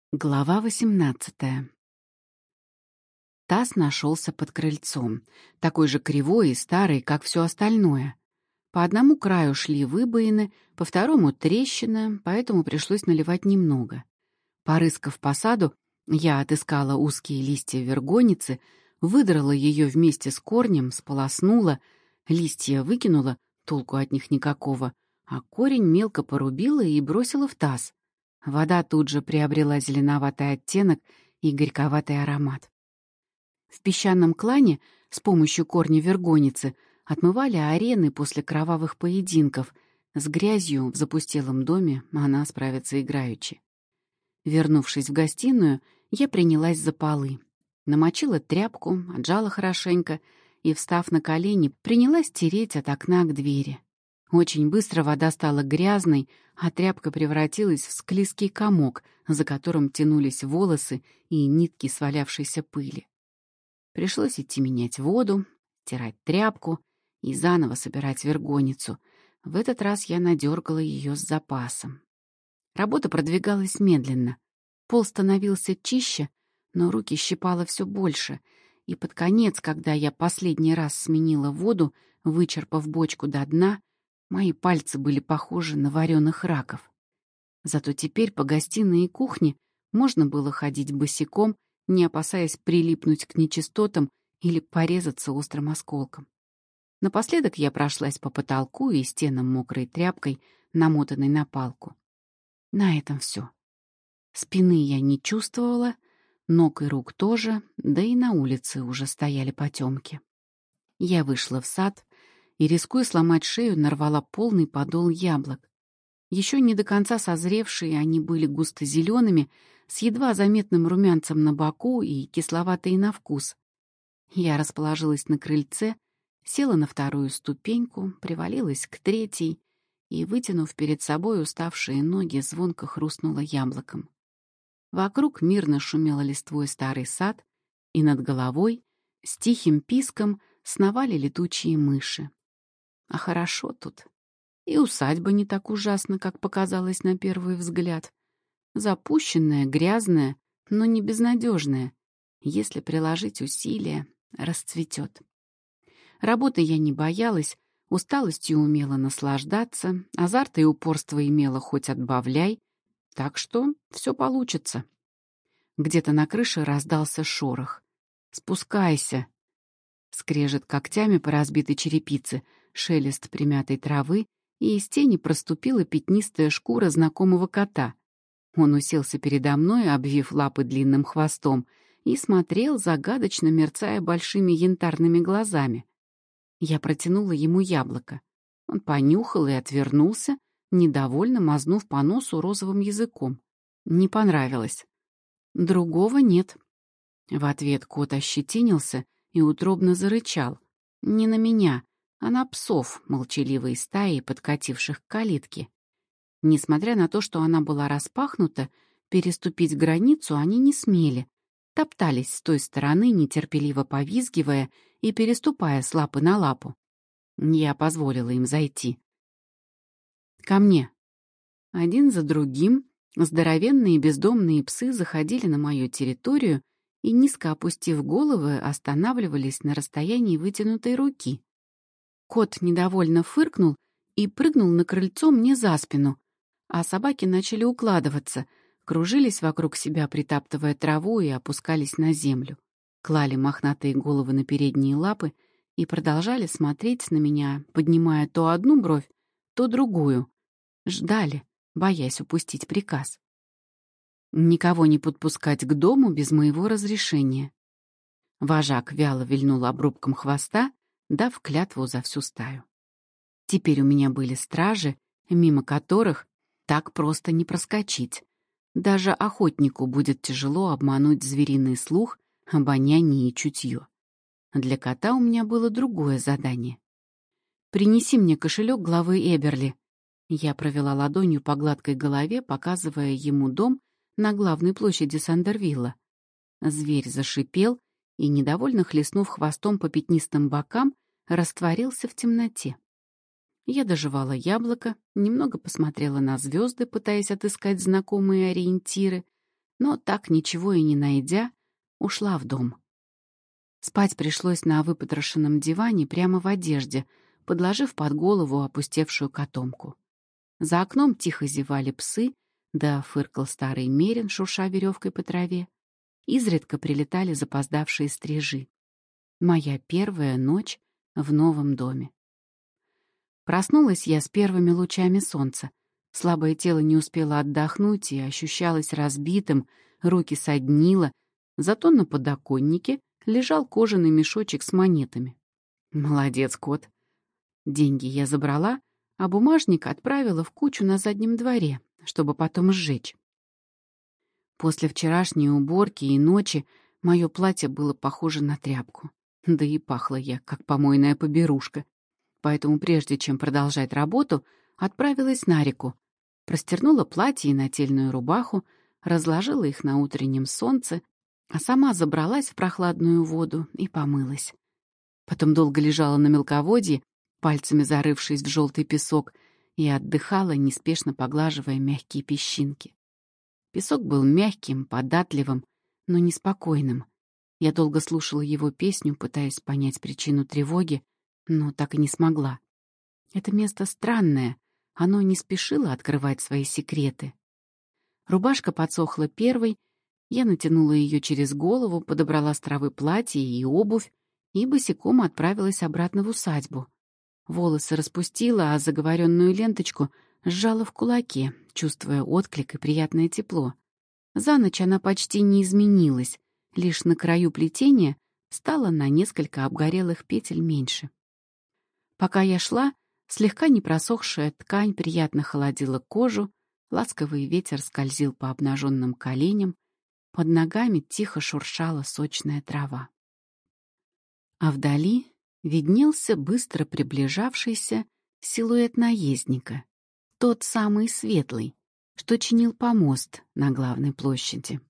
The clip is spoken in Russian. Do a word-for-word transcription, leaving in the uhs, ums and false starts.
Глава восемнадцатая. Таз нашелся под крыльцом, такой же кривой и старый, как все остальное. По одному краю шли выбоины, по второму — трещина, поэтому пришлось наливать немного. Порыскав по саду, я отыскала узкие листья вергоницы, выдрала ее вместе с корнем, сполоснула, листья выкинула, толку от них никакого, а корень мелко порубила и бросила в таз. Вода тут же приобрела зеленоватый оттенок и горьковатый аромат. В песчаном клане с помощью корня вергоницы отмывали арены после кровавых поединков. С грязью в запустелом доме она справится играючи. Вернувшись в гостиную, я принялась за полы. Намочила тряпку, отжала хорошенько и, встав на колени, принялась тереть от окна к двери. Очень быстро вода стала грязной, а тряпка превратилась в склизкий комок, за которым тянулись волосы и нитки свалявшейся пыли. Пришлось идти менять воду, стирать тряпку и заново собирать вергоницу. В этот раз я надергала ее с запасом. Работа продвигалась медленно. Пол становился чище, но руки щипало все больше, и под конец, когда я последний раз сменила воду, вычерпав бочку до дна, мои пальцы были похожи на вареных раков. Зато теперь по гостиной и кухне можно было ходить босиком, не опасаясь прилипнуть к нечистотам или порезаться острым осколком. Напоследок я прошлась по потолку и стенам мокрой тряпкой, намотанной на палку. На этом все. Спины я не чувствовала, ног и рук тоже, да и на улице уже стояли потемки. Я вышла в сад и, рискуя сломать шею, нарвала полный подол яблок. Еще не до конца созревшие, они были густо-зелеными, с едва заметным румянцем на боку и кисловатые на вкус. Я расположилась на крыльце, села на вторую ступеньку, привалилась к третьей и, вытянув перед собой уставшие ноги, звонко хрустнула яблоком. Вокруг мирно шумел листвой старый сад, и над головой с тихим писком сновали летучие мыши. А хорошо тут. И усадьба не так ужасна, как показалось на первый взгляд. Запущенная, грязная, но не безнадежная. Если приложить усилия, расцветет. Работы я не боялась, усталостью умела наслаждаться, азарта и упорства имела хоть отбавляй, так что все получится. Где-то на крыше раздался шорох. «Спускайся!» Скрежет когтями по разбитой черепице, шелест примятой травы, и из тени проступила пятнистая шкура знакомого кота. Он уселся передо мной, обвив лапы длинным хвостом, и смотрел, загадочно мерцая большими янтарными глазами. Я протянула ему яблоко. Он понюхал и отвернулся, недовольно мазнув по носу розовым языком. Не понравилось. Другого нет. В ответ кот ощетинился и утробно зарычал. Не на меня, а на псов, молчаливой стаи, подкативших к калитке. Несмотря на то, что она была распахнута, переступить границу они не смели. Топтались с той стороны, нетерпеливо повизгивая и переступая с лапы на лапу. Я позволила им зайти. «Ко мне». Один за другим здоровенные бездомные псы заходили на мою территорию и, низко опустив головы, останавливались на расстоянии вытянутой руки. Кот недовольно фыркнул и прыгнул на крыльцо мне за спину, а собаки начали укладываться, кружились вокруг себя, притаптывая траву, и опускались на землю, клали мохнатые головы на передние лапы и продолжали смотреть на меня, поднимая то одну бровь, то другую. Ждали, боясь упустить приказ. Никого не подпускать к дому без моего разрешения. Вожак вяло вильнул обрубком хвоста, дав клятву за всю стаю. Теперь у меня были стражи, мимо которых так просто не проскочить. Даже охотнику будет тяжело обмануть звериный слух, обоняние и чутье. Для кота у меня было другое задание. «Принеси мне кошелек главы Эберли». Я провела ладонью по гладкой голове, показывая ему дом на главной площади Сандервилла. Зверь зашипел и, недовольно хлестнув хвостом по пятнистым бокам, растворился в темноте. Я дожевала яблоко, немного посмотрела на звезды, пытаясь отыскать знакомые ориентиры, но, так ничего и не найдя, ушла в дом. Спать пришлось на выпотрошенном диване прямо в одежде, подложив под голову опустевшую котомку. За окном тихо зевали псы, да фыркал старый мерин, шурша веревкой по траве. Изредка прилетали запоздавшие стрижи. Моя первая ночь в новом доме. Проснулась я с первыми лучами солнца. Слабое тело не успело отдохнуть и ощущалось разбитым, руки соднило, зато на подоконнике лежал кожаный мешочек с монетами. Молодец, кот. Деньги я забрала, а бумажник отправила в кучу на заднем дворе, чтобы потом сжечь. После вчерашней уборки и ночи мое платье было похоже на тряпку. Да и пахла я, как помойная поберушка. Поэтому прежде чем продолжать работу, отправилась на реку, простернула платье и нательную рубаху, разложила их на утреннем солнце, а сама забралась в прохладную воду и помылась. Потом долго лежала на мелководье, пальцами зарывшись в желтый песок, и отдыхала, неспешно поглаживая мягкие песчинки. Песок был мягким, податливым, но неспокойным. Я долго слушала его песню, пытаясь понять причину тревоги, но так и не смогла. Это место странное, оно не спешило открывать свои секреты. Рубашка подсохла первой, я натянула ее через голову, подобрала с травы платье и обувь и босиком отправилась обратно в усадьбу. Волосы распустила, а заговоренную ленточку сжала в кулаке, чувствуя отклик и приятное тепло. За ночь она почти не изменилась, лишь на краю плетения стала на несколько обгорелых петель меньше. Пока я шла, слегка непросохшая ткань приятно холодила кожу, ласковый ветер скользил по обнаженным коленям, под ногами тихо шуршала сочная трава. А вдали виднелся быстро приближавшийся силуэт наездника, тот самый светлый, что чинил помост на главной площади.